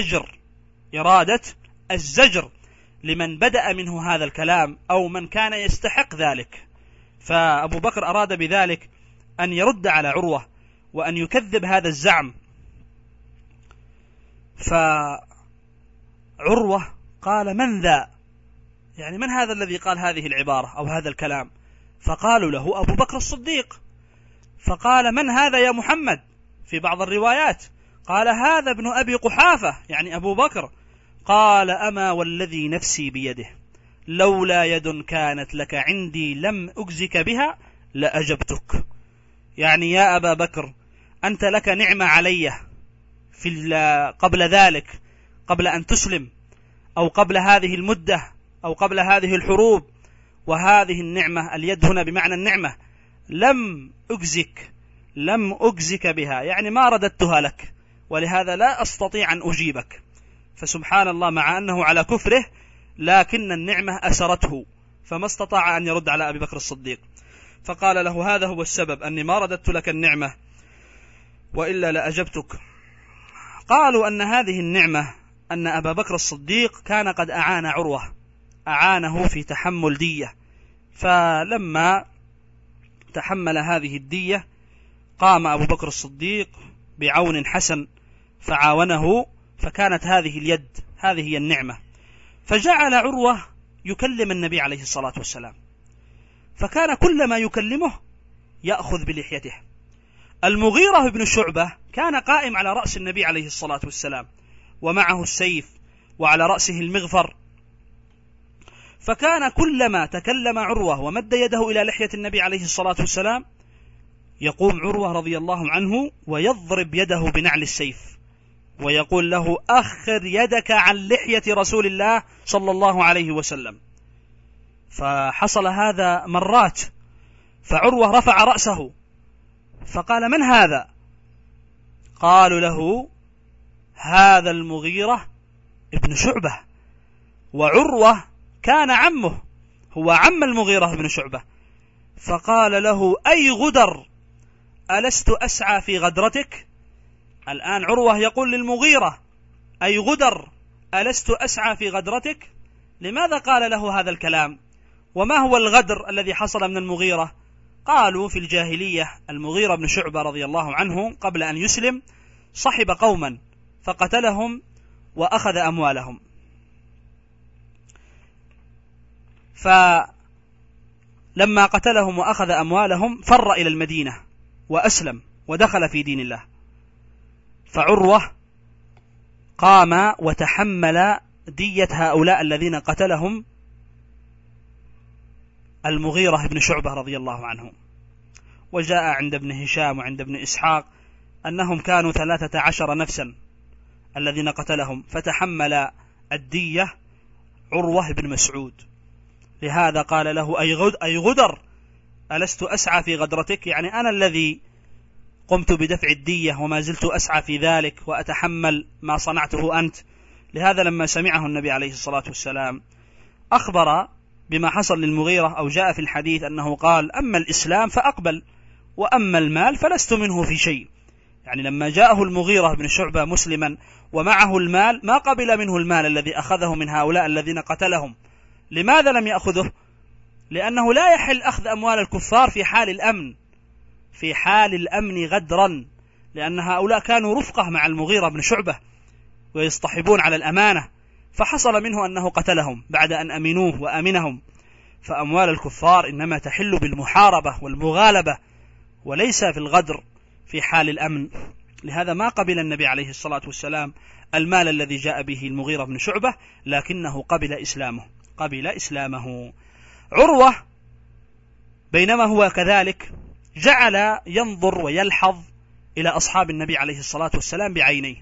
الزجر لمن بدأ منه هذا الكلام أو من كان يستحق ذلك. فأبو بكر أراد بذلك أن يرد على عروة وأن يكذب هذا الزعم. فعروة قال: من ذا؟ يعني من هذا الذي قال هذه العبارة أو هذا الكلام؟ فقالوا له: أبو بكر الصديق. فقال: من هذا يا محمد؟ في بعض الروايات قال: هذا ابن أبي قحافة، يعني أبو بكر. قال: أما والذي نفسي بيده لولا يد كانت لك عندي لم أجزك بها لأجبتك. يعني يا أبا بكر، أنت لك نعمة علي قبل ذلك، قبل أن تسلم أو قبل هذه المدة أو قبل هذه الحروب، وهذه النعمة، اليد هنا بمعنى النعمة، لم أجزك بها، يعني ما رددتها لك، ولهذا لا أستطيع أن أجيبك. فسبحان الله، مع أنه على كفره لكن النعمة أسرته، فما استطاع أن يرد على أبي بكر الصديق. فقال له: هذا هو السبب أني ما رددت لك النعمة، وإلا لأجبتك. قالوا أن هذه النعمة أن أبا بكر الصديق كان قد أعان عروة، أعانه في تحمل دية، فلما تحمل هذه الدية قام أبو بكر الصديق بعون حسن فعاونه، فكانت هذه اليد، هذه هي النعمة. فجعل عروة يكلم النبي عليه الصلاة والسلام، فكان كلما يكلمه يأخذ بلحيته. المغيرة بن شعبة كان قائم على رأس النبي عليه الصلاة والسلام، ومعه السيف، وعلى رأسه المغفر، فكان كلما تكلم عروة ومد يده إلى لحية النبي عليه الصلاة والسلام يقوم عروة رضي الله عنه ويضرب يده بنعل السيف، ويقول له: أخر يدك عن لحية رسول الله صلى الله عليه وسلم. فحصل هذا مرات، فعروة رفع رأسه فقال: من هذا؟ قالوا له: هذا المغيرة ابن شعبة. وعروة كان عمه، هو عم المغيرة بن شعبة. فقال له: أي غدر، ألست أسعى في غدرتك؟ الآن عروة يقول للمغيرة: أي غدر، ألست أسعى في غدرتك؟ لماذا قال له هذا الكلام؟ وما هو الغدر الذي حصل من المغيرة؟ قالوا: في الجاهلية المغيرة بن شعبة رضي الله عنه قبل أن يسلم صحب قوما فقتلهم وأخذ أموالهم، فلما قتلهم وأخذ أموالهم فر إلى المدينة وأسلم ودخل في دين الله. فعروة قام وتحمل دية هؤلاء الذين قتلهم المغيرة بن شعبة رضي الله عنه. وجاء عند ابن هشام وعند ابن إسحاق أنهم كانوا 13 نفسا الذين قتلهم، فتحمل الدية عروة بن مسعود. لهذا قال له: أي غدر، ألست أسعى في غدرتك؟ يعني أنا الذي قمت بدفع الدية وما زلت أسعى في ذلك وأتحمل ما صنعته أنت. لهذا لما سمعه النبي عليه الصلاة والسلام أخبر بما حصل للمغيرة، أو جاء في الحديث أنه قال: أما الإسلام فأقبل، وأما المال فلست منه في شيء. يعني لما جاءه المغيرة بن شعبة مسلما ومعه المال ما قبل منه المال الذي أخذه من هؤلاء الذين قتلهم. لماذا لم يأخذه؟ لأنه لا يحل أخذ أموال الكفار في حال الأمن، في حال الأمن غدرا، لأن هؤلاء كانوا رفقة مع المغيرة بن شعبة ويصطحبون على الأمانة، فحصل منه أنه قتلهم بعد أن أمنوه وأمنهم. فأموال الكفار إنما تحل بالمحاربة والمغالبة، وليس في الغدر في حال الأمن. لهذا ما قبل النبي عليه الصلاة والسلام المال الذي جاء به المغيرة بن شعبة، لكنه قبل إسلامه. عروة بينما هو كذلك جعل ينظر ويلحظ إلى أصحاب النبي عليه الصلاة والسلام بعينيه،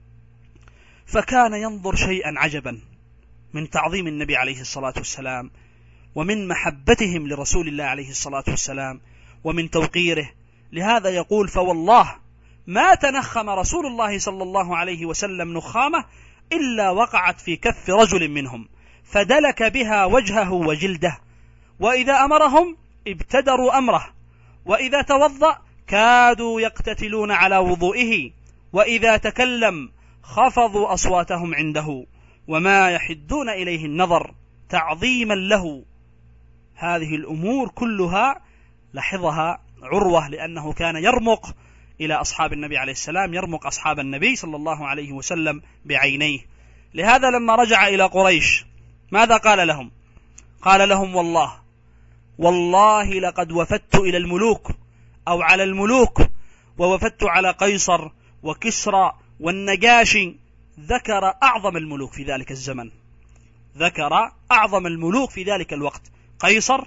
فكان ينظر شيئا عجبا من تعظيم النبي عليه الصلاة والسلام، ومن محبتهم لرسول الله عليه الصلاة والسلام، ومن توقيره. لهذا يقول: فوالله ما تنخم رسول الله صلى الله عليه وسلم نخامة إلا وقعت في كف رجل منهم فدلك بها وجهه وجلده، وإذا أمرهم ابتدروا أمره، وإذا توضأ كادوا يقتتلون على وضوئه، وإذا تكلم خفضوا أصواتهم عنده، وما يحدون إليه النظر تعظيما له. هذه الأمور كلها لاحظها عروة، لأنه كان يرمق إلى أصحاب النبي عليه السلام، يرمق أصحاب النبي صلى الله عليه وسلم بعينيه. لهذا لما رجع إلى قريش ماذا قال لهم؟ قال لهم: والله لقد وفدت إلى الملوك أو على الملوك، ووفدت على قيصر وكسرى والنجاشي. ذكر أعظم الملوك في ذلك الزمن، ذكر أعظم الملوك في ذلك الوقت: قيصر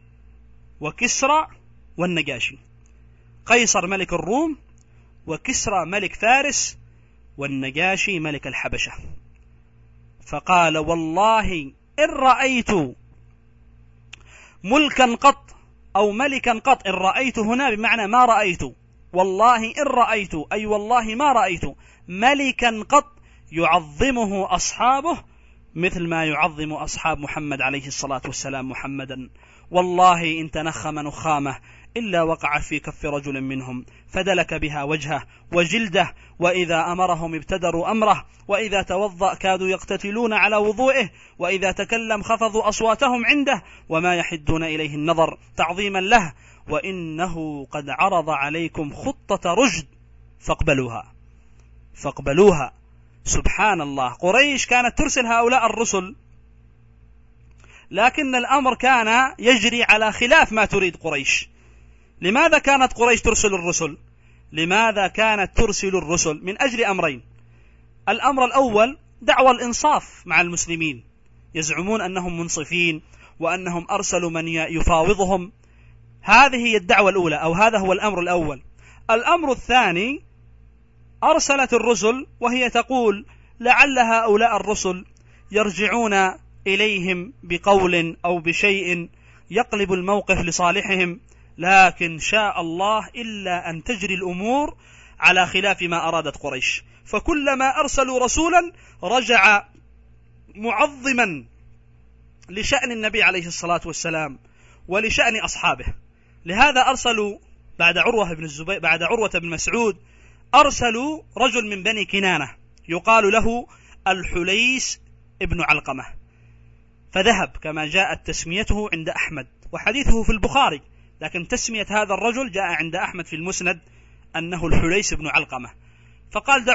وكسرى والنجاشي. قيصر ملك الروم، وكسرى ملك فارس، والنجاشي ملك الحبشة. فقال: والله إن رأيت ملكا قط أو ملكا قط. إن رأيت هنا بمعنى ما رأيت، والله إن رأيت أي والله ما رأيت ملكا قط يعظمه أصحابه مثل ما يعظم أصحاب محمد عليه الصلاة والسلام محمدا. والله إن تنخم نخامة إلا وقع في كف رجل منهم فدلك بها وجهه وجلده، وإذا أمرهم ابتدروا أمره، وإذا توضأ كادوا يقتتلون على وضوئه، وإذا تكلم خفضوا أصواتهم عنده، وما يحدون إليه النظر تعظيما له. وإنه قد عرض عليكم خطة رشد فاقبلوها. سبحان الله، قريش كانت ترسل هؤلاء الرسل، لكن الأمر كان يجري على خلاف ما تريد قريش. لماذا كانت قريش ترسل الرسل؟ لماذا كانت ترسل الرسل؟ من أجل أمرين. الأمر الأول دعوى الإنصاف مع المسلمين، يزعمون أنهم منصفين وأنهم أرسلوا من يفاوضهم. هذه هي الدعوة الأولى، أو هذا هو الأمر الأول. الأمر الثاني، أرسلت الرسل وهي تقول لعل هؤلاء الرسل يرجعون إليهم بقول أو بشيء يقلب الموقف لصالحهم، لكن شاء الله إلا أن تجري الأمور على خلاف ما أرادت قريش. فكلما أرسلوا رسولا رجع معظما لشأن النبي عليه الصلاة والسلام ولشأن أصحابه. لهذا أرسلوا بعد عروة بن مسعود أرسلوا رجل من بني كنانة يقال له الحليس ابن علقمة، فذهب كما جاءت تسميته عند أحمد، وحديثه في البخاري، لكن تسمية هذا الرجل جاء عند أحمد في المسند أنه الحليس بن علقمة. فقال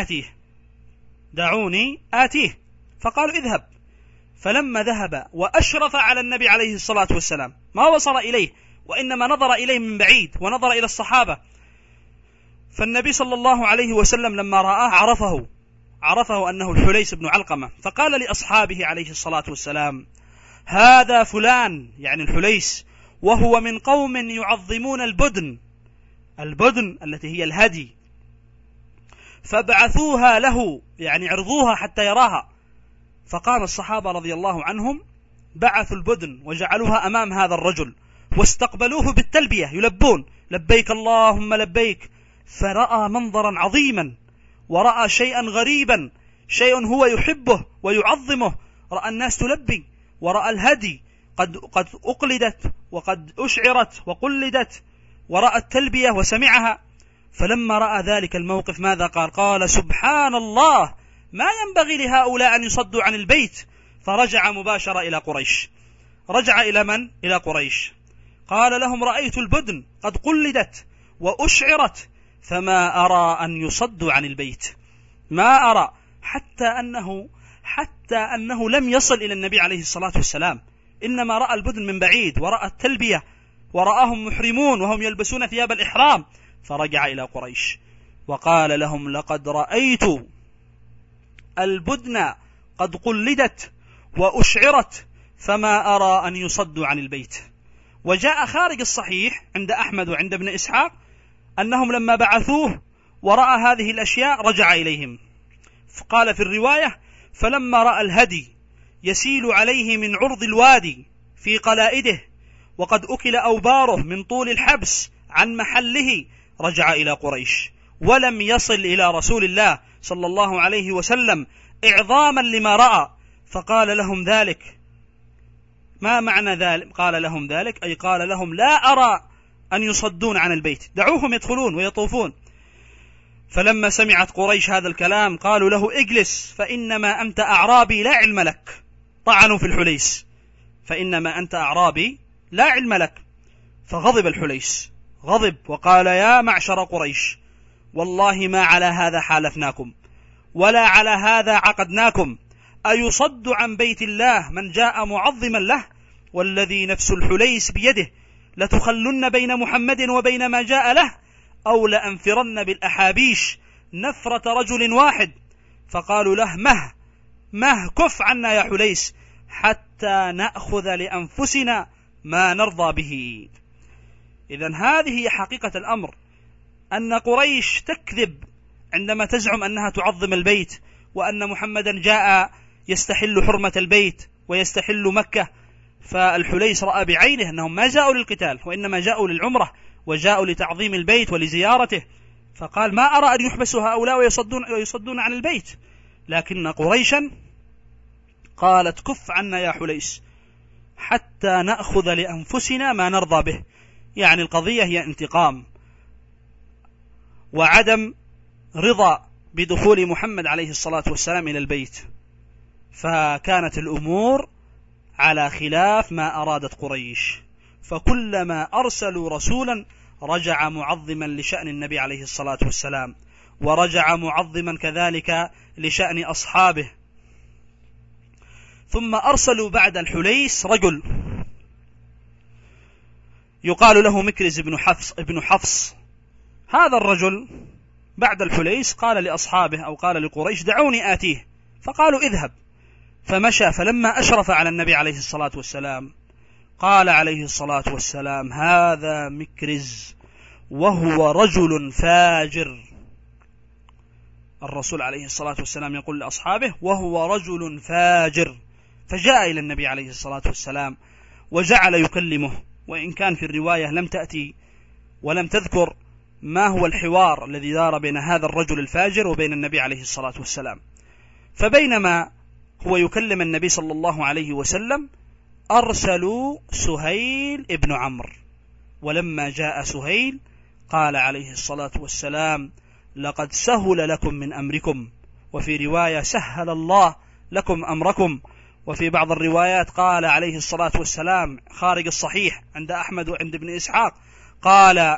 دعوني آتيه، فقالوا اذهب. فلما ذهب وأشرف على النبي عليه الصلاة والسلام ما وصل إليه، وإنما نظر إليه من بعيد ونظر إلى الصحابة. فالنبي صلى الله عليه وسلم لما رآه عرفه أنه الحليس بن علقمة، فقال لأصحابه عليه الصلاة والسلام: هذا فلان، يعني الحليس، وهو من قوم يعظمون البدن التي هي الهدي، فابعثوها له، يعني عرضوها حتى يراها. فقام الصحابة رضي الله عنهم بعثوا البدن وجعلوها أمام هذا الرجل واستقبلوه بالتلبية، يلبون لبيك اللهم لبيك. فرأى منظرا عظيما، ورأى شيئا غريبا، شيء هو يحبه ويعظمه. رأى الناس تلبي، ورأى الهدي قد أقلدت وقد أشعرت وقلدت، ورأى التلبية وسمعها. فلما رأى ذلك الموقف ماذا قال؟ قال: سبحان الله، ما ينبغي لهؤلاء أن يصدوا عن البيت. فرجع مباشرة إلى قريش. رجع إلى من؟ إلى قريش. قال لهم: رأيت البدن قد قلدت وأشعرت، فما أرى أن يصدوا عن البيت، ما أرى، حتى أنه لم يصل إلى النبي عليه الصلاة والسلام، إنما رأى البدن من بعيد، ورأى التلبية، ورآهم محرمون وهم يلبسون ثياب الإحرام. فرجع إلى قريش وقال لهم: لقد رأيت البدن قد قلدت وأشعرت، فما أرى أن يصدوا عن البيت. وجاء خارج الصحيح عند أحمد وعند ابن إسحاق أنهم لما بعثوه ورأى هذه الأشياء رجع إليهم. قال في الرواية: فلما رأى الهدي يسيل عليه من عرض الوادي في قلائده، وقد أكل أوباره من طول الحبس عن محله، رجع إلى قريش، ولم يصل إلى رسول الله صلى الله عليه وسلم إعظاما لما رأى. فقال لهم ذلك. ما معنى ذلك؟ قال لهم ذلك أي قال لهم: لا أرى أن يصدون عن البيت، دعوهم يدخلون ويطوفون. فلما سمعت قريش هذا الكلام قالوا له: اجلس فإنما أنت أعرابي لا علم لك. طعنوا في الحليس: فإنما أنت أعرابي لا علم لك. فغضب الحليس، غضب وقال: يا معشر قريش، والله ما على هذا حالفناكم ولا على هذا عقدناكم. أيصد عن بيت الله من جاء معظما له؟ والذي نفس الحليس بيده لتخلن بين محمد وبين ما جاء له، أو لأنفرن بالأحابيش نفرة رجل واحد. فقالوا له: مه كف عنا يا حليس حتى نأخذ لأنفسنا ما نرضى به. إذن هذه هي حقيقة الأمر، أن قريش تكذب عندما تزعم أنها تعظم البيت، وأن محمدا جاء يستحل حرمة البيت ويستحل مكة. فالحليس رأى بعينه أنهم ما جاءوا للقتال وإنما جاءوا للعمرة وجاءوا لتعظيم البيت ولزيارته، فقال: ما أرى أن يحبسوا هؤلاء ويصدون عن البيت. لكن قريشا قالت: كف عنا يا حليس حتى نأخذ لأنفسنا ما نرضى به. يعني القضية هي انتقام وعدم رضا بدخول محمد عليه الصلاة والسلام إلى البيت، فكانت الأمور على خلاف ما أرادت قريش، فكلما أرسلوا رسولا رجع معظما لشأن النبي عليه الصلاة والسلام، ورجع معظما كذلك لشأن أصحابه. ثم أرسلوا بعد الحليس رجل يقال له مكرز بن حفص. هذا الرجل بعد الحليس قال لأصحابه أو قال لقريش: دعوني آتيه. فقالوا: اذهب. فمشى، فلما أشرف على النبي عليه الصلاة والسلام قال عليه الصلاة والسلام: هذا مكرز وهو رجل فاجر. الرسول عليه الصلاة والسلام يقول لأصحابه: وهو رجل فاجر. فجاء إلى النبي عليه الصلاة والسلام وجعل يكلمه، وإن كان في الرواية لم تأتي ولم تذكر ما هو الحوار الذي دار بين هذا الرجل الفاجر وبين النبي عليه الصلاة والسلام. فبينما هو يكلم النبي صلى الله عليه وسلم أرسلوا سهيل ابن عمرو، ولما جاء سهيل قال عليه الصلاة والسلام: لقد سهل لكم من أمركم، وفي رواية: سهل الله لكم أمركم. وفي بعض الروايات قال عليه الصلاة والسلام خارج الصحيح عند أحمد وعند ابن إسحاق، قال: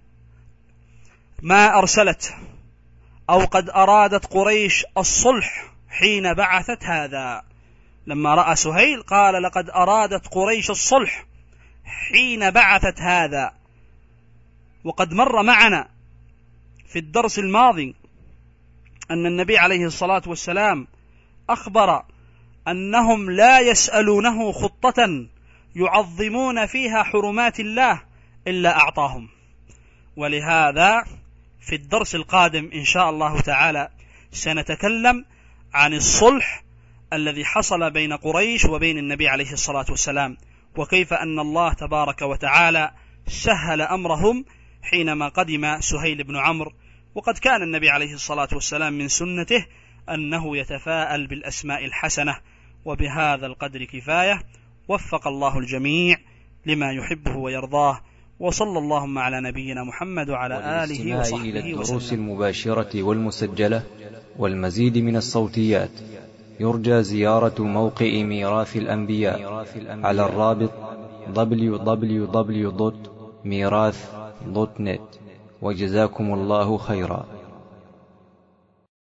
ما أرسلت أو قد أرادت قريش الصلح حين بعثت هذا. لما رأى سهيل قال: لقد أرادت قريش الصلح حين بعثت هذا. وقد مر معنا في الدرس الماضي أن النبي عليه الصلاة والسلام أخبر أنهم لا يسألونه خطة يعظمون فيها حرمات الله إلا أعطاهم. ولهذا في الدرس القادم إن شاء الله تعالى سنتكلم عن الصلح الذي حصل بين قريش وبين النبي عليه الصلاة والسلام، وكيف أن الله تبارك وتعالى سهل أمرهم حينما قدم سهيل بن عمرو. وقد كان النبي عليه الصلاة والسلام من سنته أنه يتفاءل بالأسماء الحسنة. وبهذا القدر كفاية، وفق الله الجميع لما يحبه ويرضاه، وصلى اللهم على نبينا محمد وعلى آله وصحبه إلى الدروس وسلم. المباشرة والمسجلة والمزيد من الصوتيات يرجى زيارة موقع ميراث الأنبياء على الرابط www.mirath.net. وجزاكم الله خيرا.